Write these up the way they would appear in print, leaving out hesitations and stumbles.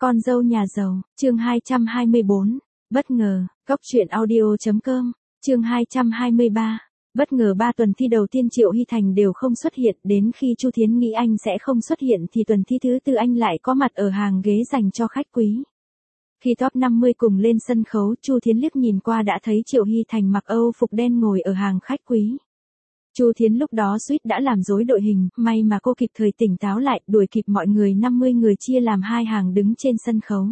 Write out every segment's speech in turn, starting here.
Con dâu nhà giàu, chương 224, bất ngờ, Cóc truyện audio.com, chương 223, bất ngờ 3 tuần thi đầu tiên Triệu Hy Thành đều không xuất hiện, đến khi Chu Thiến nghĩ anh sẽ không xuất hiện thì tuần thi thứ tư anh lại có mặt ở hàng ghế dành cho khách quý. Khi top 50 cùng lên sân khấu, Chu Thiến liếc nhìn qua đã thấy Triệu Hy Thành mặc Âu phục đen ngồi ở hàng khách quý. Chu Thiến lúc đó suýt đã làm rối đội hình, may mà cô kịp thời tỉnh táo lại, đuổi kịp mọi người 50 người chia làm 2 hàng đứng trên sân khấu.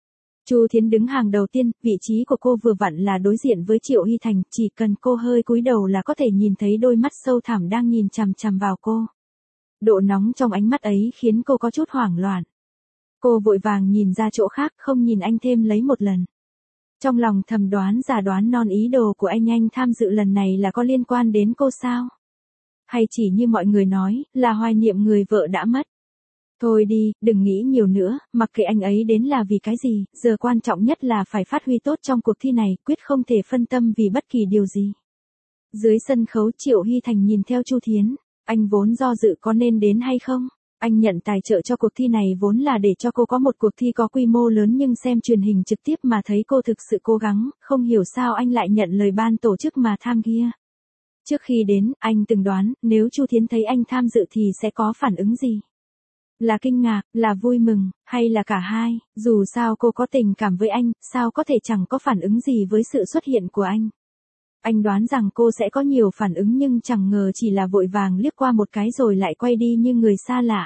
Chu Thiến đứng hàng đầu tiên, vị trí của cô vừa vặn là đối diện với Triệu Hy Thành, chỉ cần cô hơi cúi đầu là có thể nhìn thấy đôi mắt sâu thẳm đang nhìn chằm chằm vào cô. Độ nóng trong ánh mắt ấy khiến cô có chút hoảng loạn. Cô vội vàng nhìn ra chỗ khác, không nhìn anh thêm lấy một lần. Trong lòng thầm đoán giả đoán non ý đồ của anh tham dự lần này là có liên quan đến cô sao? Hay chỉ như mọi người nói, là hoài niệm người vợ đã mất? Thôi đi, đừng nghĩ nhiều nữa, mặc kệ anh ấy đến là vì cái gì, giờ quan trọng nhất là phải phát huy tốt trong cuộc thi này, quyết không thể phân tâm vì bất kỳ điều gì. Dưới sân khấu Triệu Hy Thành nhìn theo Chu Thiến, anh vốn do dự có nên đến hay không? Anh nhận tài trợ cho cuộc thi này vốn là để cho cô có một cuộc thi có quy mô lớn, nhưng xem truyền hình trực tiếp mà thấy cô thực sự cố gắng, không hiểu sao anh lại nhận lời ban tổ chức mà tham gia. Trước khi đến, anh từng đoán, nếu Chu Thiến thấy anh tham dự thì sẽ có phản ứng gì? Là kinh ngạc, là vui mừng, hay là cả hai? Dù sao cô có tình cảm với anh, sao có thể chẳng có phản ứng gì với sự xuất hiện của anh? Anh đoán rằng cô sẽ có nhiều phản ứng nhưng chẳng ngờ chỉ là vội vàng liếc qua một cái rồi lại quay đi như người xa lạ.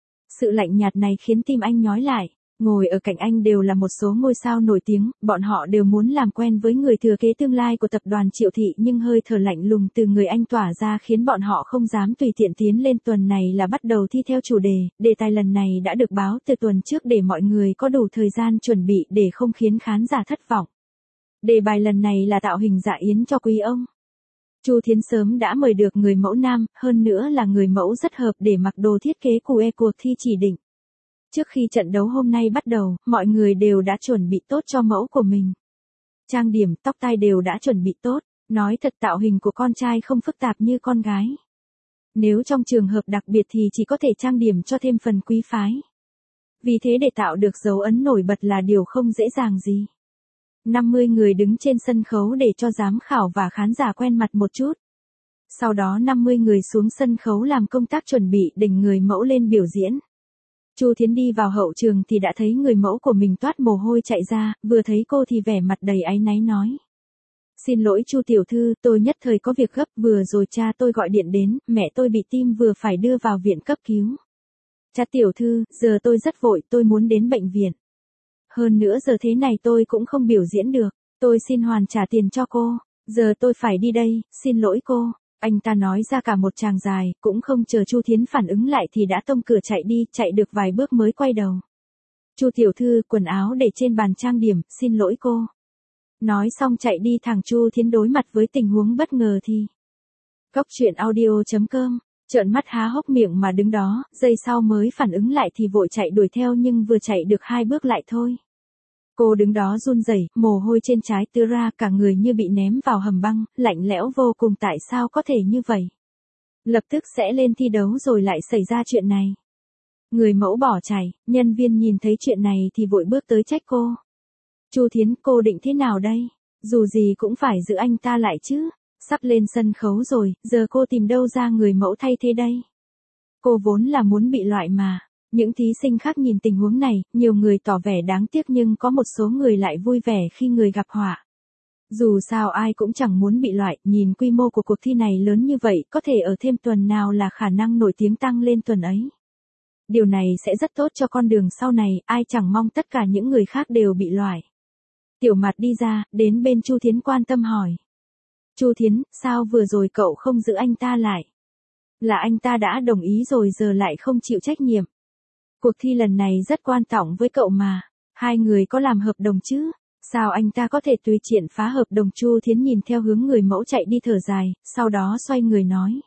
Sự lạnh nhạt này khiến tim anh nhói lại. Ngồi ở cạnh anh đều là một số ngôi sao nổi tiếng, bọn họ đều muốn làm quen với người thừa kế tương lai của tập đoàn Triệu Thị, nhưng hơi thở lạnh lùng từ người anh tỏa ra khiến bọn họ không dám tùy tiện tiến lên. Tuần này là bắt đầu thi theo chủ đề tài lần này đã được báo từ tuần trước để mọi người có đủ thời gian chuẩn bị để không khiến khán giả thất vọng. Đề bài lần này là tạo hình dạ yến cho quý ông. Chu Thiến sớm đã mời được người mẫu nam, hơn nữa là người mẫu rất hợp để mặc đồ thiết kế của cuộc thi chỉ định. Trước khi trận đấu hôm nay bắt đầu, mọi người đều đã chuẩn bị tốt cho mẫu của mình. Trang điểm, tóc tai đều đã chuẩn bị tốt, nói thật tạo hình của con trai không phức tạp như con gái. Nếu trong trường hợp đặc biệt thì chỉ có thể trang điểm cho thêm phần quý phái. Vì thế để tạo được dấu ấn nổi bật là điều không dễ dàng gì. 50 người đứng trên sân khấu để cho giám khảo và khán giả quen mặt một chút. Sau đó 50 người xuống sân khấu làm công tác chuẩn bị đỉnh người mẫu lên biểu diễn. Chu Thiến đi vào hậu trường thì đã thấy người mẫu của mình toát mồ hôi chạy ra, vừa thấy cô thì vẻ mặt đầy áy náy nói. Xin lỗi Chu tiểu thư, tôi nhất thời có việc gấp, vừa rồi cha tôi gọi điện đến, mẹ tôi bị tim vừa phải đưa vào viện cấp cứu. Cha tiểu thư, giờ tôi rất vội, tôi muốn đến bệnh viện. Hơn nữa giờ thế này tôi cũng không biểu diễn được, tôi xin hoàn trả tiền cho cô, giờ tôi phải đi đây, xin lỗi cô. Anh ta nói ra cả một tràng dài, cũng không chờ Chu Thiến phản ứng lại thì đã tông cửa chạy đi, chạy được vài bước mới quay đầu. Chu tiểu thư, quần áo để trên bàn trang điểm, xin lỗi cô. Nói xong chạy đi thẳng. Chu Thiến đối mặt với tình huống bất ngờ thì. Cóc truyện audio.com, trợn mắt há hốc miệng mà đứng đó, giây sau mới phản ứng lại thì vội chạy đuổi theo nhưng vừa chạy được 2 bước lại thôi. Cô đứng đó run rẩy, mồ hôi trên trán tứa ra, cả người như bị ném vào hầm băng, lạnh lẽo vô cùng. Tại sao có thể như vậy? Lập tức sẽ lên thi đấu rồi lại xảy ra chuyện này. Người mẫu bỏ chạy, nhân viên nhìn thấy chuyện này thì vội bước tới trách cô. Chu Thiến, cô định thế nào đây? Dù gì cũng phải giữ anh ta lại chứ. Sắp lên sân khấu rồi, giờ cô tìm đâu ra người mẫu thay thế đây? Cô vốn là muốn bị loại mà. Những thí sinh khác nhìn tình huống này, nhiều người tỏ vẻ đáng tiếc nhưng có một số người lại vui vẻ khi người gặp họa. Dù sao ai cũng chẳng muốn bị loại, nhìn quy mô của cuộc thi này lớn như vậy, có thể ở thêm tuần nào là khả năng nổi tiếng tăng lên tuần ấy. Điều này sẽ rất tốt cho con đường sau này, ai chẳng mong tất cả những người khác đều bị loại. Tiểu Mạt đi ra, đến bên Chu Thiến quan tâm hỏi. Chu Thiến, sao vừa rồi cậu không giữ anh ta lại? Là anh ta đã đồng ý rồi giờ lại không chịu trách nhiệm. Cuộc thi lần này rất quan trọng với cậu mà. Hai người có làm hợp đồng chứ? Sao anh ta có thể tùy tiện phá hợp đồng? Chu Thiến nhìn theo hướng người mẫu chạy đi thở dài, sau đó xoay người nói.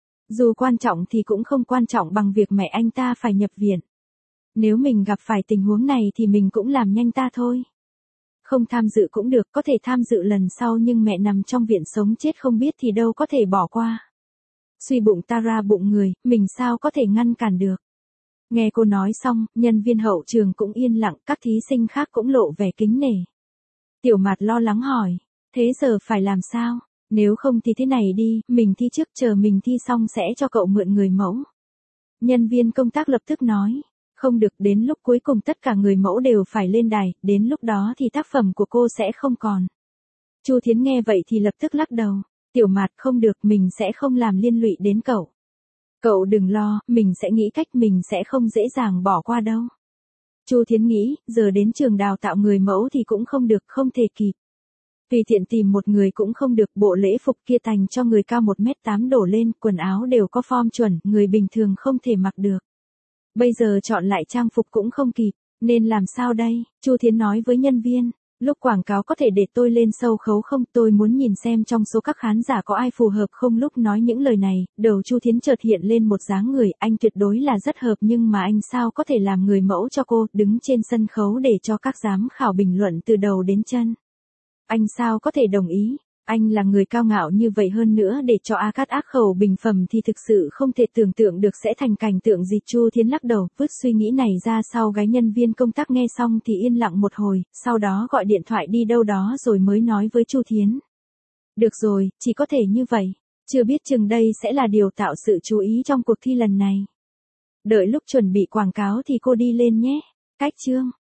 Dù quan trọng thì cũng không quan trọng bằng việc mẹ anh ta phải nhập viện. Nếu mình gặp phải tình huống này thì mình cũng làm nhanh ta thôi. Không tham dự cũng được, có thể tham dự lần sau nhưng mẹ nằm trong viện sống chết không biết thì đâu có thể bỏ qua. Suy bụng ta ra bụng người, mình sao có thể ngăn cản được. Nghe cô nói xong, nhân viên hậu trường cũng yên lặng, các thí sinh khác cũng lộ vẻ kính nể. Tiểu Mạt lo lắng hỏi, thế giờ phải làm sao? Nếu không thì thế này đi, mình thi trước, chờ mình thi xong sẽ cho cậu mượn người mẫu. Nhân viên công tác lập tức nói, không được, đến lúc cuối cùng tất cả người mẫu đều phải lên đài, đến lúc đó thì tác phẩm của cô sẽ không còn. Chu Thiến nghe vậy thì lập tức lắc đầu, Tiểu Mạt không được, mình sẽ không làm liên lụy đến cậu. Cậu đừng lo, mình sẽ nghĩ cách, mình sẽ không dễ dàng bỏ qua đâu. Chu Thiến nghĩ, giờ đến trường đào tạo người mẫu thì cũng không được, không thể kịp. Tùy tiện tìm một người cũng không được, bộ lễ phục kia thành cho người cao 1m8 đổ lên, quần áo đều có form chuẩn, người bình thường không thể mặc được. Bây giờ chọn lại trang phục cũng không kịp, nên làm sao đây? Chu Thiến nói với nhân viên, lúc quảng cáo có thể để tôi lên sâu khấu không, tôi muốn nhìn xem trong số các khán giả có ai phù hợp không. Lúc nói những lời này, đầu Chu Thiến chợt hiện lên một dáng người, anh tuyệt đối là rất hợp, nhưng mà anh sao có thể làm người mẫu cho cô, đứng trên sân khấu để cho các giám khảo bình luận từ đầu đến chân. Anh sao có thể đồng ý, anh là người cao ngạo như vậy, hơn nữa để cho A Cát ác khẩu bình phẩm thì thực sự không thể tưởng tượng được sẽ thành cảnh tượng gì. Chu Thiến lắc đầu, vứt suy nghĩ này ra sau gáy. Nhân viên công tác nghe xong thì yên lặng một hồi, sau đó gọi điện thoại đi đâu đó rồi mới nói với Chu Thiến. Được rồi, chỉ có thể như vậy, chưa biết chừng đây sẽ là điều tạo sự chú ý trong cuộc thi lần này. Đợi lúc chuẩn bị quảng cáo thì cô đi lên nhé. Cách chương